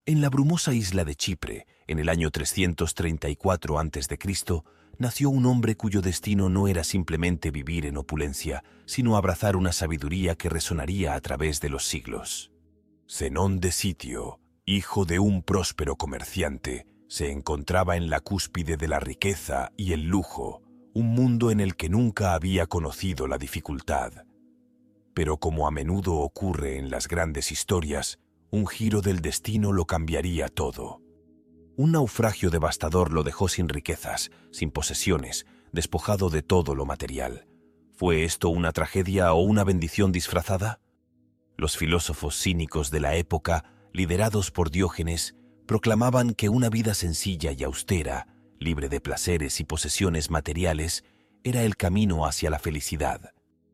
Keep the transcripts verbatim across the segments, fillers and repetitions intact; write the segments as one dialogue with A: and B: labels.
A: En la brumosa isla de Chipre, en el año trescientos treinta y cuatro antes de Cristo, nació un hombre cuyo destino no era simplemente vivir en opulencia, sino abrazar una sabiduría que resonaría a través de los siglos. Zenón de Sitio, hijo de un próspero comerciante, se encontraba en la cúspide de la riqueza y el lujo, un mundo en el que nunca había conocido la dificultad. Pero como a menudo ocurre en las grandes historias, un giro del destino lo cambiaría todo. Un naufragio devastador lo dejó sin riquezas, sin posesiones, despojado de todo lo material. ¿Fue esto una tragedia o una bendición disfrazada? Los filósofos cínicos de la época, liderados por Diógenes, proclamaban que una vida sencilla y austera, libre de placeres y posesiones materiales, era el camino hacia la felicidad.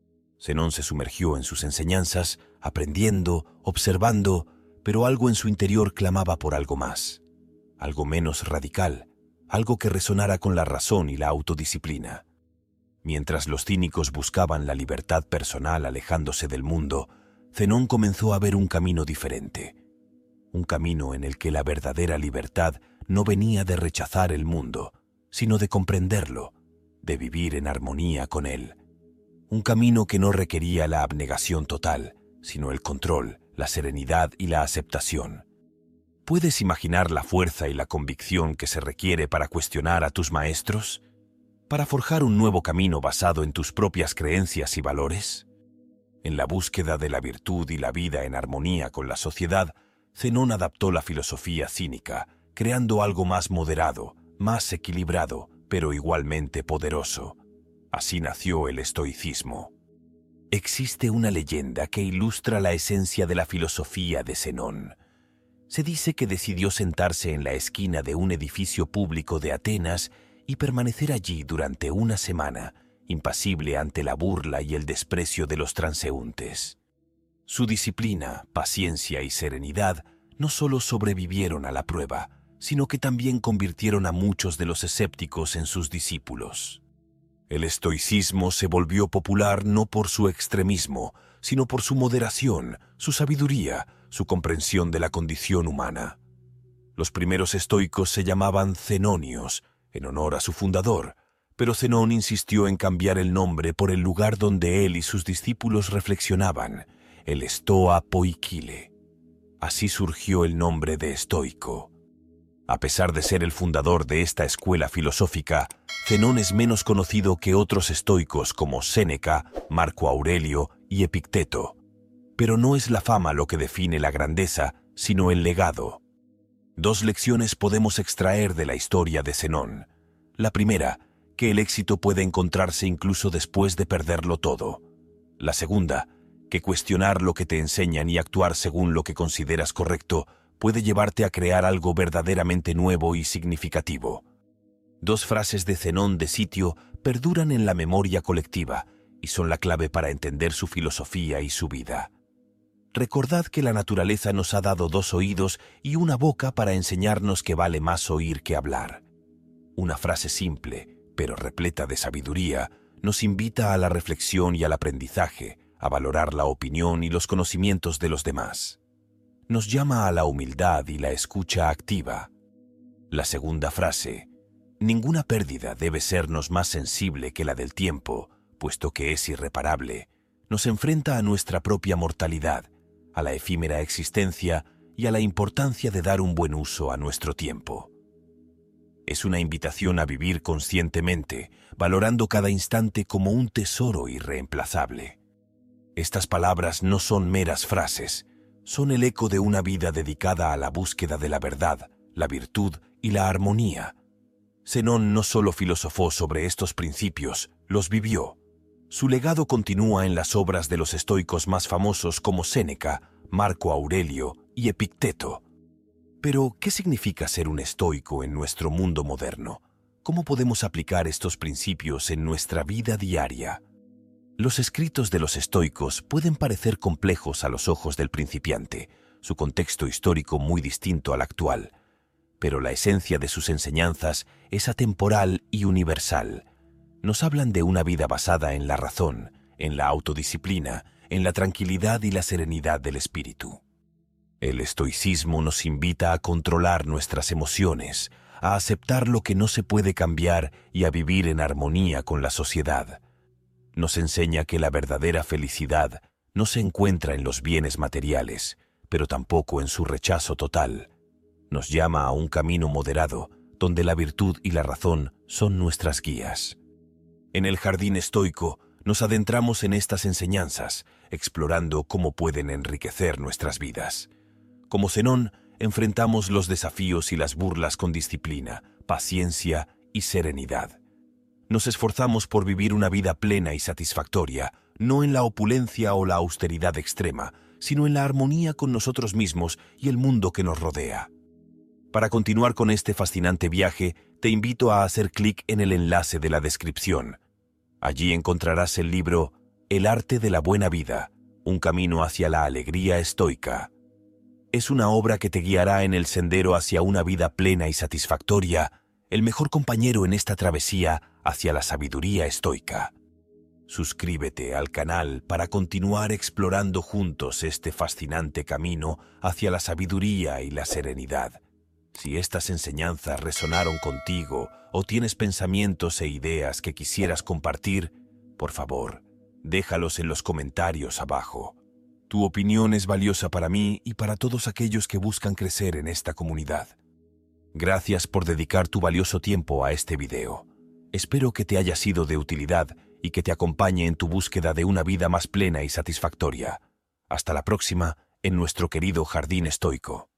A: Zenón se sumergió en sus enseñanzas, aprendiendo, observando, pero algo en su interior clamaba por algo más, algo menos radical, algo que resonara con la razón y la autodisciplina. Mientras los cínicos buscaban la libertad personal alejándose del mundo, Zenón comenzó a ver un camino diferente, un camino en el que la verdadera libertad no venía de rechazar el mundo, sino de comprenderlo, de vivir en armonía con él. Un camino que no requería la abnegación total, sino el control, la serenidad y la aceptación. ¿Puedes imaginar la fuerza y la convicción que se requiere para cuestionar a tus maestros? ¿Para forjar un nuevo camino basado en tus propias creencias y valores? En la búsqueda de la virtud y la vida en armonía con la sociedad, Zenón adaptó la filosofía cínica, creando algo más moderado, más equilibrado, pero igualmente poderoso. Así nació el estoicismo. Existe una leyenda que ilustra la esencia de la filosofía de Zenón. Se dice que decidió sentarse en la esquina de un edificio público de Atenas y permanecer allí durante una semana, impasible ante la burla y el desprecio de los transeúntes. Su disciplina, paciencia y serenidad no solo sobrevivieron a la prueba, sino que también convirtieron a muchos de los escépticos en sus discípulos. El estoicismo se volvió popular no por su extremismo, sino por su moderación, su sabiduría, su comprensión de la condición humana. Los primeros estoicos se llamaban zenonios, en honor a su fundador, pero Zenón insistió en cambiar el nombre por el lugar donde él y sus discípulos reflexionaban, el Stoa Poikile. Así surgió el nombre de estoico. A pesar de ser el fundador de esta escuela filosófica, Zenón es menos conocido que otros estoicos como Séneca, Marco Aurelio y Epicteto. Pero no es la fama lo que define la grandeza, sino el legado. Dos lecciones podemos extraer de la historia de Zenón. La primera, que el éxito puede encontrarse incluso después de perderlo todo. La segunda, que cuestionar lo que te enseñan y actuar según lo que consideras correcto puede llevarte a crear algo verdaderamente nuevo y significativo. Dos frases de Zenón de Sitio perduran en la memoria colectiva y son la clave para entender su filosofía y su vida. Recordad que la naturaleza nos ha dado dos oídos y una boca para enseñarnos que vale más oír que hablar. Una frase simple, pero repleta de sabiduría, nos invita a la reflexión y al aprendizaje, a valorar la opinión y los conocimientos de los demás. Nos llama a la humildad y la escucha activa. La segunda frase, ninguna pérdida debe sernos más sensible que la del tiempo, puesto que es irreparable, nos enfrenta a nuestra propia mortalidad, a la efímera existencia y a la importancia de dar un buen uso a nuestro tiempo. Es una invitación a vivir conscientemente, valorando cada instante como un tesoro irreemplazable. Estas palabras no son meras frases, son el eco de una vida dedicada a la búsqueda de la verdad, la virtud y la armonía. Zenón no solo filosofó sobre estos principios, los vivió. Su legado continúa en las obras de los estoicos más famosos como Séneca, Marco Aurelio y Epicteto. Pero, ¿qué significa ser un estoico en nuestro mundo moderno? ¿Cómo podemos aplicar estos principios en nuestra vida diaria? Los escritos de los estoicos pueden parecer complejos a los ojos del principiante, su contexto histórico muy distinto al actual, pero la esencia de sus enseñanzas es atemporal y universal. Nos hablan de una vida basada en la razón, en la autodisciplina, en la tranquilidad y la serenidad del espíritu. El estoicismo nos invita a controlar nuestras emociones, a aceptar lo que no se puede cambiar y a vivir en armonía con la sociedad. Nos enseña que la verdadera felicidad no se encuentra en los bienes materiales, pero tampoco en su rechazo total. Nos llama a un camino moderado, donde la virtud y la razón son nuestras guías. En el jardín estoico nos adentramos en estas enseñanzas, explorando cómo pueden enriquecer nuestras vidas. Como Zenón, enfrentamos los desafíos y las burlas con disciplina, paciencia y serenidad. Nos esforzamos por vivir una vida plena y satisfactoria, no en la opulencia o la austeridad extrema, sino en la armonía con nosotros mismos y el mundo que nos rodea. Para continuar con este fascinante viaje, te invito a hacer clic en el enlace de la descripción. Allí encontrarás el libro El arte de la buena vida, un camino hacia la alegría estoica. Es una obra que te guiará en el sendero hacia una vida plena y satisfactoria, el mejor compañero en esta travesía hacia la sabiduría estoica. Suscríbete al canal para continuar explorando juntos este fascinante camino hacia la sabiduría y la serenidad. Si estas enseñanzas resonaron contigo o tienes pensamientos e ideas que quisieras compartir, por favor, déjalos en los comentarios abajo. Tu opinión es valiosa para mí y para todos aquellos que buscan crecer en esta comunidad. Gracias por dedicar tu valioso tiempo a este video. Espero que te haya sido de utilidad y que te acompañe en tu búsqueda de una vida más plena y satisfactoria. Hasta la próxima en nuestro querido Jardín Estoico.